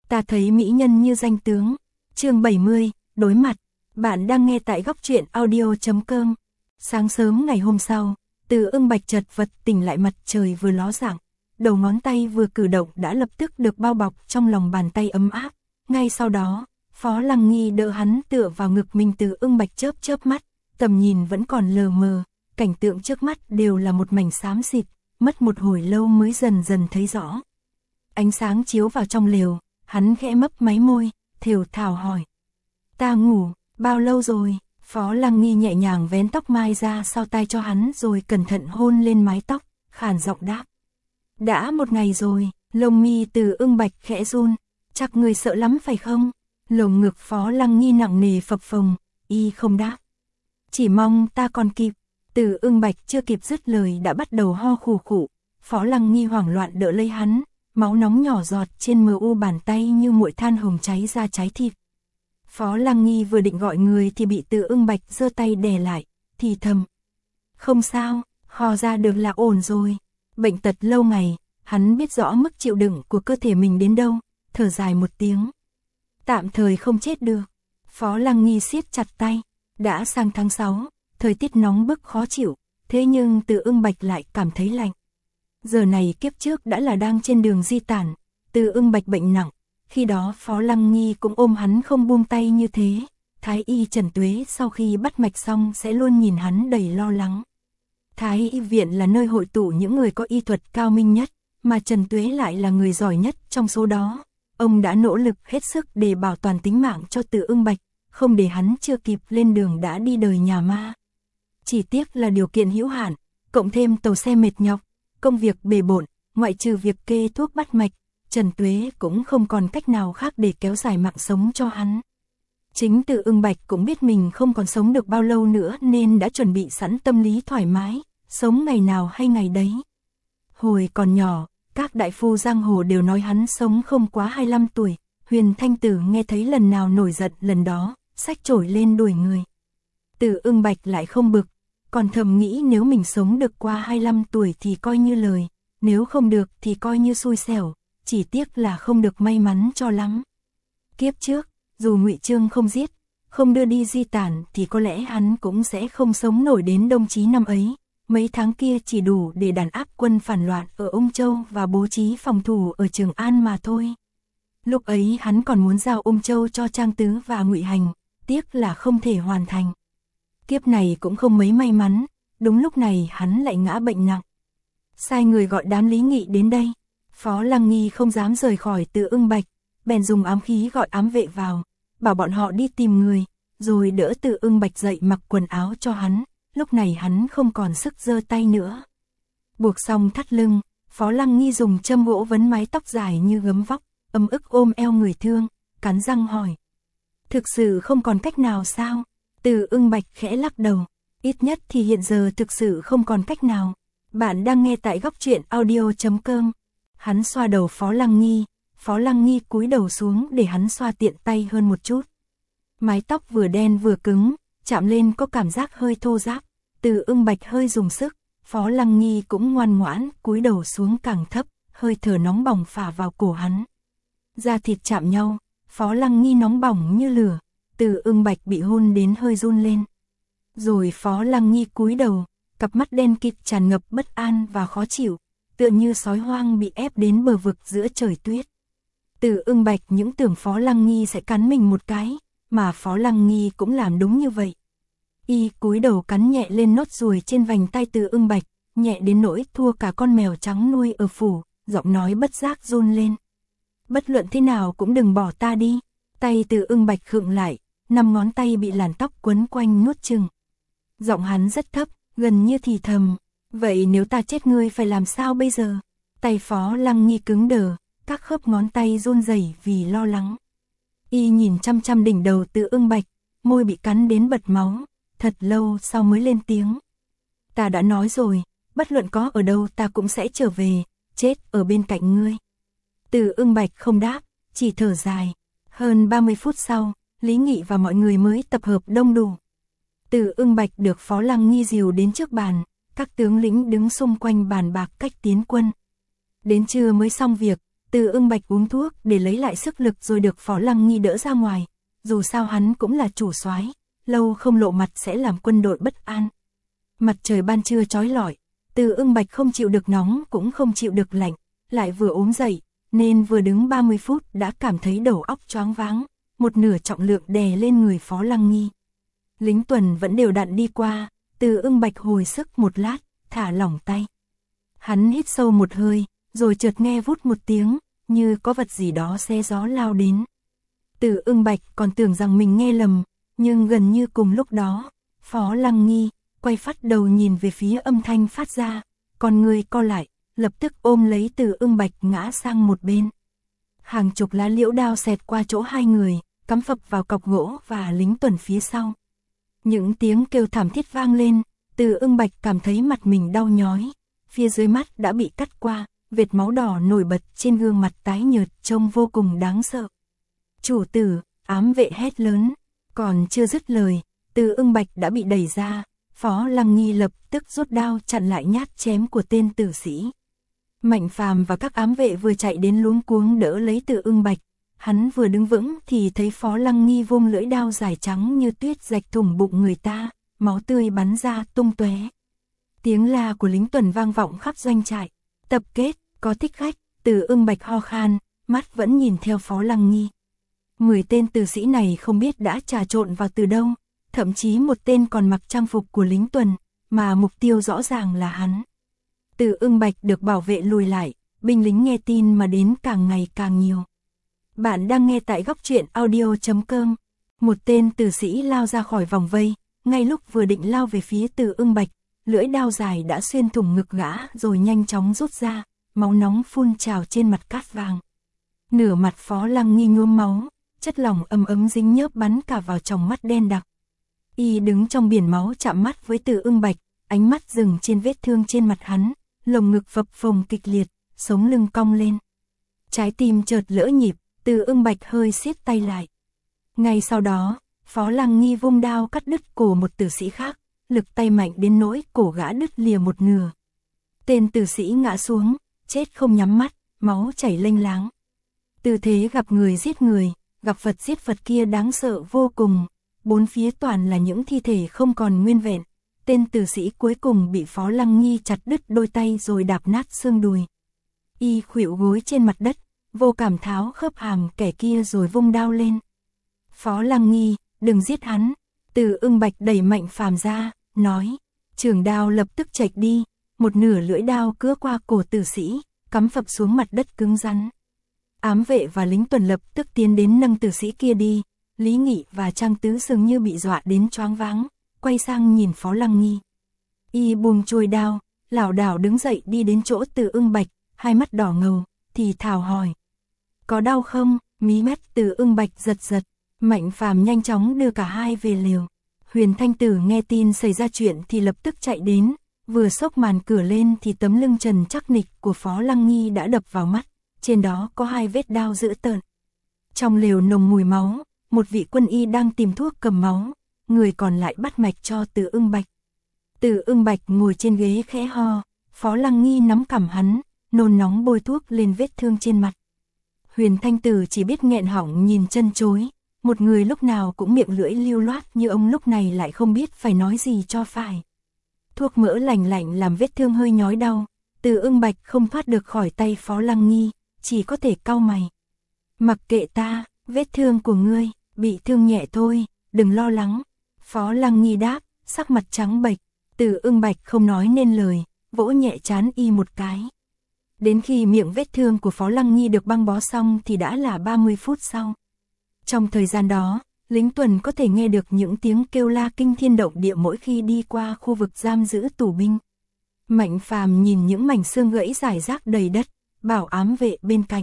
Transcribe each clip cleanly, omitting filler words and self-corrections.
Ta thấy mỹ nhân như danh tướng. Chương 70, đối mặt. Bạn đang nghe tại góc truyện audio.com. Sáng sớm ngày hôm sau, Từ Ưng Bạch chật vật tỉnh lại, mặt trời vừa ló dạng, đầu ngón tay vừa cử động đã lập tức được bao bọc trong lòng bàn tay ấm áp. Ngay sau đó, Phó Lăng Nghi đỡ hắn tựa vào ngực mình. Từ Ưng Bạch chớp chớp mắt, tầm nhìn vẫn còn lờ mờ, cảnh tượng trước mắt đều là một mảnh xám xịt, mất một hồi lâu mới dần dần thấy rõ. Ánh sáng chiếu vào trong lều, hắn khẽ mấp máy môi, thều thào hỏi: "Ta ngủ, bao lâu rồi?" Phó Lăng Nghi nhẹ nhàng vén tóc mai ra sau tai cho hắn rồi cẩn thận hôn lên mái tóc, khàn giọng đáp: "Đã một ngày rồi." Lông mi Từ Ưng Bạch khẽ run: "Chắc người sợ lắm phải không?" Lồng ngực Phó Lăng Nghi nặng nề phập phồng, y không đáp. "Chỉ mong ta còn kịp." Từ Ưng Bạch chưa kịp dứt lời đã bắt đầu ho khù khụ. Phó Lăng Nghi hoảng loạn đỡ lấy hắn, máu nóng nhỏ giọt trên mờ u bàn tay như muội than hồng cháy ra cháy thịt. Phó Lăng Nghi vừa định gọi người thì bị Từ Ưng Bạch giơ tay đè lại, thì thầm: "Không sao, ho ra được là ổn rồi." Bệnh tật lâu ngày, hắn biết rõ mức chịu đựng của cơ thể mình đến đâu, thở dài một tiếng: "Tạm thời không chết được." Phó Lăng Nghi siết chặt tay. Đã sang tháng 6, thời tiết nóng bức khó chịu, thế nhưng Từ Ưng Bạch lại cảm thấy lạnh. Giờ này kiếp trước đã là đang trên đường di tản, Từ Ưng Bạch bệnh nặng, khi đó Phó Lăng Nghi cũng ôm hắn không buông tay như thế. Thái y Trần Tuế sau khi bắt mạch xong sẽ luôn nhìn hắn đầy lo lắng. Thái y viện là nơi hội tụ những người có y thuật cao minh nhất, mà Trần Tuế lại là người giỏi nhất trong số đó. Ông đã nỗ lực hết sức để bảo toàn tính mạng cho Từ Ưng Bạch, không để hắn chưa kịp lên đường đã đi đời nhà ma. Chỉ tiếc là điều kiện hữu hạn, cộng thêm tàu xe mệt nhọc, công việc bề bộn, ngoại trừ việc kê thuốc bắt mạch, Trần Tuế cũng không còn cách nào khác để kéo dài mạng sống cho hắn. Chính Từ Ưng Bạch cũng biết mình không còn sống được bao lâu nữa nên đã chuẩn bị sẵn tâm lý thoải mái, sống ngày nào hay ngày đấy. Hồi còn nhỏ, các đại phu giang hồ đều nói hắn sống không quá 25 tuổi, Huyền Thanh Tử nghe thấy lần nào nổi giận lần đó, xách chổi lên đuổi người. Từ Ưng Bạch lại không bực, còn thầm nghĩ nếu mình sống được qua 25 tuổi thì coi như lời, nếu không được thì coi như xui xẻo, chỉ tiếc là không được may mắn cho lắm. Kiếp trước, dù Ngụy Trương không giết, không đưa đi di tản thì có lẽ hắn cũng sẽ không sống nổi đến Đông Chí năm ấy. Mấy tháng kia chỉ đủ để đàn áp quân phản loạn ở Ung Châu và bố trí phòng thủ ở Trường An mà thôi. Lúc ấy hắn còn muốn giao Ung Châu cho Trang Tứ và Ngụy Hành, tiếc là không thể hoàn thành. Kiếp này cũng không mấy may mắn, đúng lúc này hắn lại ngã bệnh nặng. Sai người gọi đám Lý Nghị đến đây. Phó Lăng Nghi không dám rời khỏi Từ Ưng Bạch, bèn dùng ám khí gọi ám vệ vào, bảo bọn họ đi tìm người, rồi đỡ Từ Ưng Bạch dậy mặc quần áo cho hắn. Lúc này hắn không còn sức giơ tay nữa. Buộc xong thắt lưng, Phó Lăng Nghi dùng châm gỗ vấn mái tóc dài như gấm vóc, ấm ức ôm eo người thương, cắn răng hỏi: "Thực sự không còn cách nào sao?" Từ Ưng Bạch khẽ lắc đầu: "Ít nhất thì hiện giờ thực sự không còn cách nào." Bạn đang nghe tại góc truyện audio.com. Hắn xoa đầu Phó Lăng Nghi cúi đầu xuống để hắn xoa tiện tay hơn một chút. Mái tóc vừa đen vừa cứng, chạm lên có cảm giác hơi thô ráp. Từ Ưng Bạch hơi dùng sức, Phó Lăng Nghi cũng ngoan ngoãn cúi đầu xuống càng thấp, hơi thở nóng bỏng phả vào cổ hắn. Da thịt chạm nhau, Phó Lăng Nghi nóng bỏng như lửa, Từ Ưng Bạch bị hôn đến hơi run lên. Rồi Phó Lăng Nghi cúi đầu, cặp mắt đen kịt tràn ngập bất an và khó chịu, tựa như sói hoang bị ép đến bờ vực giữa trời tuyết. Từ Ưng Bạch những tưởng Phó Lăng Nghi sẽ cắn mình một cái, mà Phó Lăng Nghi cũng làm đúng như vậy. Y cúi đầu cắn nhẹ lên nốt ruồi trên vành tay Từ Ưng Bạch, nhẹ đến nỗi thua cả con mèo trắng nuôi ở phủ, giọng nói bất giác run lên: "Bất luận thế nào cũng đừng bỏ ta đi." Tay Từ Ưng Bạch khựng lại, 5 ngón tay bị làn tóc quấn quanh nuốt chừng. Giọng hắn rất thấp, gần như thì thầm: "Vậy nếu ta chết ngươi phải làm sao bây giờ?" Tay Phó Lăng Nghi cứng đờ, các khớp ngón tay run rẩy vì lo lắng. Y nhìn chăm chăm đỉnh đầu Từ Ưng Bạch, môi bị cắn đến bật máu, thật lâu sau mới lên tiếng: "Ta đã nói rồi, bất luận có ở đâu ta cũng sẽ trở về, chết ở bên cạnh ngươi." Từ Ưng Bạch không đáp, chỉ thở dài. Hơn 30 phút sau, Lý Nghị và mọi người mới tập hợp đông đủ. Từ Ưng Bạch được Phó Lăng Nghi dìu đến trước bàn, các tướng lĩnh đứng xung quanh bàn bạc cách tiến quân. Đến trưa mới xong việc, Từ Ưng Bạch uống thuốc để lấy lại sức lực rồi được Phó Lăng Nghi đỡ ra ngoài, dù sao hắn cũng là chủ soái, lâu không lộ mặt sẽ làm quân đội bất an. Mặt trời ban trưa chói lọi, Từ Ưng Bạch không chịu được nóng cũng không chịu được lạnh, lại vừa ốm dậy, nên vừa đứng 30 phút đã cảm thấy đầu óc choáng váng, một nửa trọng lượng đè lên người Phó Lăng Nghi. Lính tuần vẫn đều đặn đi qua, Từ Ưng Bạch hồi sức một lát, thả lỏng tay. Hắn hít sâu một hơi, rồi chợt nghe vút một tiếng, như có vật gì đó xé gió lao đến. Từ Ưng Bạch còn tưởng rằng mình nghe lầm, nhưng gần như cùng lúc đó, Phó Lăng Nghi quay phát đầu nhìn về phía âm thanh phát ra, con người co lại, lập tức ôm lấy Từ Ưng Bạch ngã sang một bên. Hàng chục lá liễu đao xẹt qua chỗ hai người, cắm phập vào cọc gỗ và lính tuần phía sau. Những tiếng kêu thảm thiết vang lên, Từ Ưng Bạch cảm thấy mặt mình đau nhói, phía dưới mắt đã bị cắt qua, vệt máu đỏ nổi bật trên gương mặt tái nhợt trông vô cùng đáng sợ. Chủ tử, ám vệ hét lớn, còn chưa dứt lời, Từ Ưng Bạch đã bị đẩy ra, Phó Lăng Nghi lập tức rút đao chặn lại nhát chém của tên tử sĩ. Mạnh Phàm và các ám vệ vừa chạy đến luống cuống đỡ lấy Từ Ưng Bạch, hắn vừa đứng vững thì thấy Phó Lăng Nghi vung lưỡi đao dài trắng như tuyết rạch thủng bụng người ta, máu tươi bắn ra tung tóe. Tiếng la của lính tuần vang vọng khắp doanh trại. Tập kết, có thích khách, Từ Ưng Bạch ho khan, mắt vẫn nhìn theo Phó Lăng Nghi. 10 tên tử sĩ này không biết đã trà trộn vào từ đâu, thậm chí một tên còn mặc trang phục của lính tuần, mà mục tiêu rõ ràng là hắn. Từ Ưng Bạch được bảo vệ lùi lại, binh lính nghe tin mà đến càng ngày càng nhiều. Bạn đang nghe tại góc truyện audio.com. Một tên tử sĩ lao ra khỏi vòng vây, ngay lúc vừa định lao về phía Từ Ưng Bạch, lưỡi đao dài đã xuyên thủng ngực gã rồi nhanh chóng rút ra, máu nóng phun trào trên mặt cát vàng. Nửa mặt Phó Lăng Nghi nhuốm máu, chất lỏng ấm ấm dính nhớp bắn cả vào tròng mắt đen đặc. Y đứng trong biển máu chạm mắt với Từ Ưng Bạch, ánh mắt dừng trên vết thương trên mặt hắn, lồng ngực phập phồng kịch liệt, sống lưng cong lên. Trái tim chợt lỡ nhịp, Từ Ưng Bạch hơi siết tay lại. Ngay sau đó, Phó Lăng Nghi vung đao cắt đứt cổ một tử sĩ khác, lực tay mạnh đến nỗi cổ gã đứt lìa một nửa. Tên tử sĩ ngã xuống, chết không nhắm mắt, máu chảy lênh láng. Tư thế gặp người giết người, gặp Phật giết Phật kia đáng sợ vô cùng, bốn phía toàn là những thi thể không còn nguyên vẹn. Tên tử sĩ cuối cùng bị Phó Lăng Nghi chặt đứt đôi tay rồi đạp nát xương đùi. Y khuỵu gối trên mặt đất, vô cảm tháo khớp hàm kẻ kia rồi vung đao lên. Phó Lăng Nghi, đừng giết hắn. Từ Ưng Bạch đẩy Mạnh Phàm ra, nói. Trường đao lập tức chạch đi, một nửa lưỡi đao cứa qua cổ tử sĩ, cắm phập xuống mặt đất cứng rắn. Ám vệ và lính tuần lập tức tiến đến nâng tử sĩ kia đi. Lý Nghị và Trang Tứ dường như bị dọa đến choáng váng, quay sang nhìn Phó Lăng Nghi. Y buông chuôi đao, lảo đảo đứng dậy đi đến chỗ Từ Ưng Bạch, hai mắt đỏ ngầu, thì thào hỏi. Có đau không? Mí mắt Từ Ưng Bạch giật giật. Mạnh Phàm nhanh chóng đưa cả hai về lều. Huyền Thanh Tử nghe tin xảy ra chuyện thì lập tức chạy đến, vừa xốc màn cửa lên thì tấm lưng trần chắc nịch của Phó Lăng Nghi đã đập vào mắt, trên đó có hai vết đao dữ tợn. Trong lều nồng mùi máu, một vị quân y đang tìm thuốc cầm máu, người còn lại bắt mạch cho Từ Ưng Bạch. Từ Ưng Bạch ngồi trên ghế khẽ ho, Phó Lăng Nghi nắm cằm hắn, nôn nóng bôi thuốc lên vết thương trên mặt. Huyền Thanh Tử chỉ biết nghẹn họng nhìn chân chối. Một người lúc nào cũng miệng lưỡi lưu loát như ông lúc này lại không biết phải nói gì cho phải. Thuốc mỡ lành lạnh làm vết thương hơi nhói đau, Từ Ưng Bạch không thoát được khỏi tay Phó Lăng Nghi, chỉ có thể cau mày. Mặc kệ ta, vết thương của ngươi, bị thương nhẹ thôi, đừng lo lắng. Phó Lăng Nghi đáp, sắc mặt trắng bệch. Từ Ưng Bạch không nói nên lời, vỗ nhẹ trán y một cái. Đến khi miệng vết thương của Phó Lăng Nghi được băng bó xong thì đã là 30 phút sau. Trong thời gian đó, lính tuần có thể nghe được những tiếng kêu la kinh thiên động địa mỗi khi đi qua khu vực giam giữ tù binh. Mạnh Phàm nhìn những mảnh xương gãy rải rác đầy đất, bảo ám vệ bên cạnh.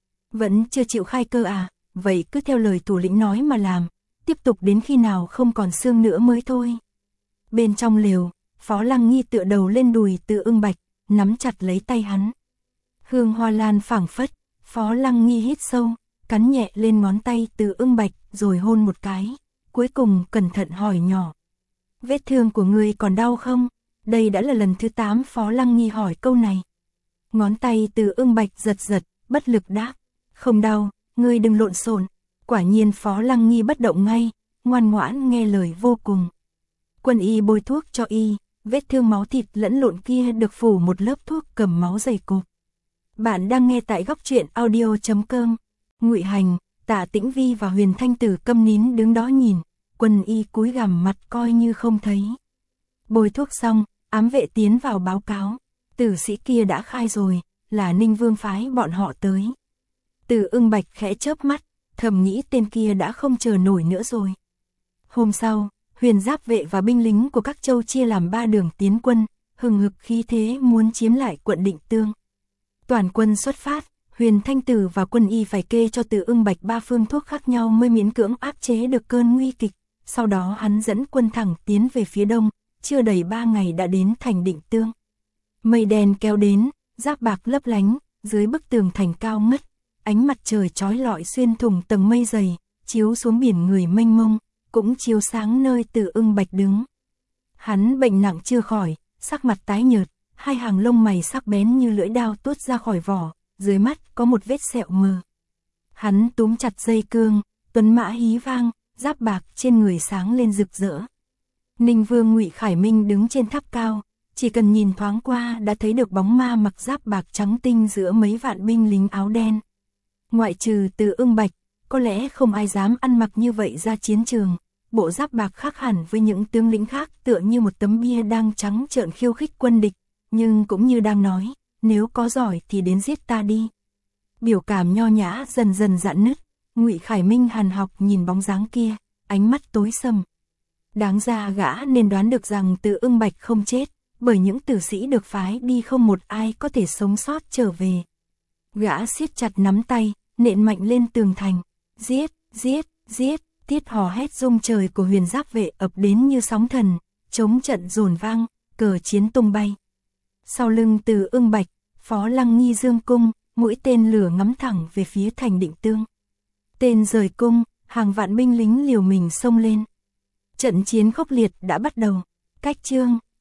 Vẫn chưa chịu khai cơ à, vậy cứ theo lời thủ lĩnh nói mà làm, tiếp tục đến khi nào không còn xương nữa mới thôi. Bên trong lều, Phó Lăng Nghi tựa đầu lên đùi Từ Ưng Bạch, nắm chặt lấy tay hắn. Hương hoa lan phảng phất, Phó Lăng Nghi hít sâu, cắn nhẹ lên ngón tay Từ Ưng Bạch rồi hôn một cái, cuối cùng cẩn thận hỏi nhỏ. Vết thương của ngươi còn đau không? Đây đã là lần thứ 8 Phó Lăng Nghi hỏi câu này. Ngón tay Từ Ưng Bạch giật giật, bất lực đáp, không đau, ngươi đừng lộn xộn. Quả nhiên Phó Lăng Nghi bất động ngay, ngoan ngoãn nghe lời vô cùng. Quân y bôi thuốc cho y, vết thương máu thịt lẫn lộn kia được phủ một lớp thuốc cầm máu dày cộp. Bạn đang nghe tại góc truyện audio.com. Ngụy Hành, Tạ Tĩnh Vi và Huyền Thanh Tử câm nín đứng đó nhìn, quân y cúi gằm mặt coi như không thấy. Bôi thuốc xong, ám vệ tiến vào báo cáo, tử sĩ kia đã khai rồi, là Ninh Vương phái bọn họ tới. Từ Ưng Bạch khẽ chớp mắt, thầm nghĩ tên kia đã không chờ nổi nữa rồi. Hôm sau, Huyền Giáp vệ và binh lính của các châu chia làm 3 đường tiến quân, hừng hực khí thế muốn chiếm lại quận Định Tương. Toàn quân xuất phát, Huyền Thanh Tử và quân y phải kê cho Từ Ưng Bạch 3 phương thuốc khác nhau mới miễn cưỡng áp chế được cơn nguy kịch. Sau đó hắn dẫn quân thẳng tiến về phía đông, chưa đầy 3 ngày đã đến thành Định Tương. Mây đen kéo đến, giáp bạc lấp lánh, dưới bức tường thành cao ngất, ánh mặt trời chói lọi xuyên thủng tầng mây dày, chiếu xuống biển người mênh mông, cũng chiếu sáng nơi Từ Ưng Bạch đứng. Hắn bệnh nặng chưa khỏi, sắc mặt tái nhợt, hai hàng lông mày sắc bén như lưỡi dao tuốt ra khỏi vỏ, dưới mắt có một vết sẹo mờ. Hắn túm chặt dây cương, tuấn mã hí vang, giáp bạc trên người sáng lên rực rỡ. Ninh Vương Ngụy Khải Minh đứng trên tháp cao, chỉ cần nhìn thoáng qua đã thấy được bóng ma mặc giáp bạc trắng tinh giữa mấy vạn binh lính áo đen. Ngoại trừ Từ Ưng Bạch, có lẽ không ai dám ăn mặc như vậy ra chiến trường. Bộ giáp bạc khác hẳn với những tướng lĩnh khác, tựa như một tấm bia đang trắng trợn khiêu khích quân địch, nhưng cũng như đang nói, nếu có giỏi thì đến giết ta đi. Biểu cảm nho nhã dần dần rạn nứt, Ngụy Khải Minh hằn học nhìn bóng dáng kia, ánh mắt tối sầm. Đáng ra gã nên đoán được rằng Từ Ưng Bạch không chết, bởi những tử sĩ được phái đi không một ai có thể sống sót trở về. Gã siết chặt nắm tay, nện mạnh lên tường thành, giết, giết, giết. Tiết hò hét rung trời của Huyền Giáp vệ ập đến như sóng thần, chống trận dồn vang, cờ chiến tung bay. Sau lưng Từ Ưng Bạch, Phó Lăng Nghi dương cung, mũi tên lửa ngắm thẳng về phía thành Định Tương. Tên rời cung, hàng vạn binh lính liều mình xông lên. Trận chiến khốc liệt đã bắt đầu. Cách chương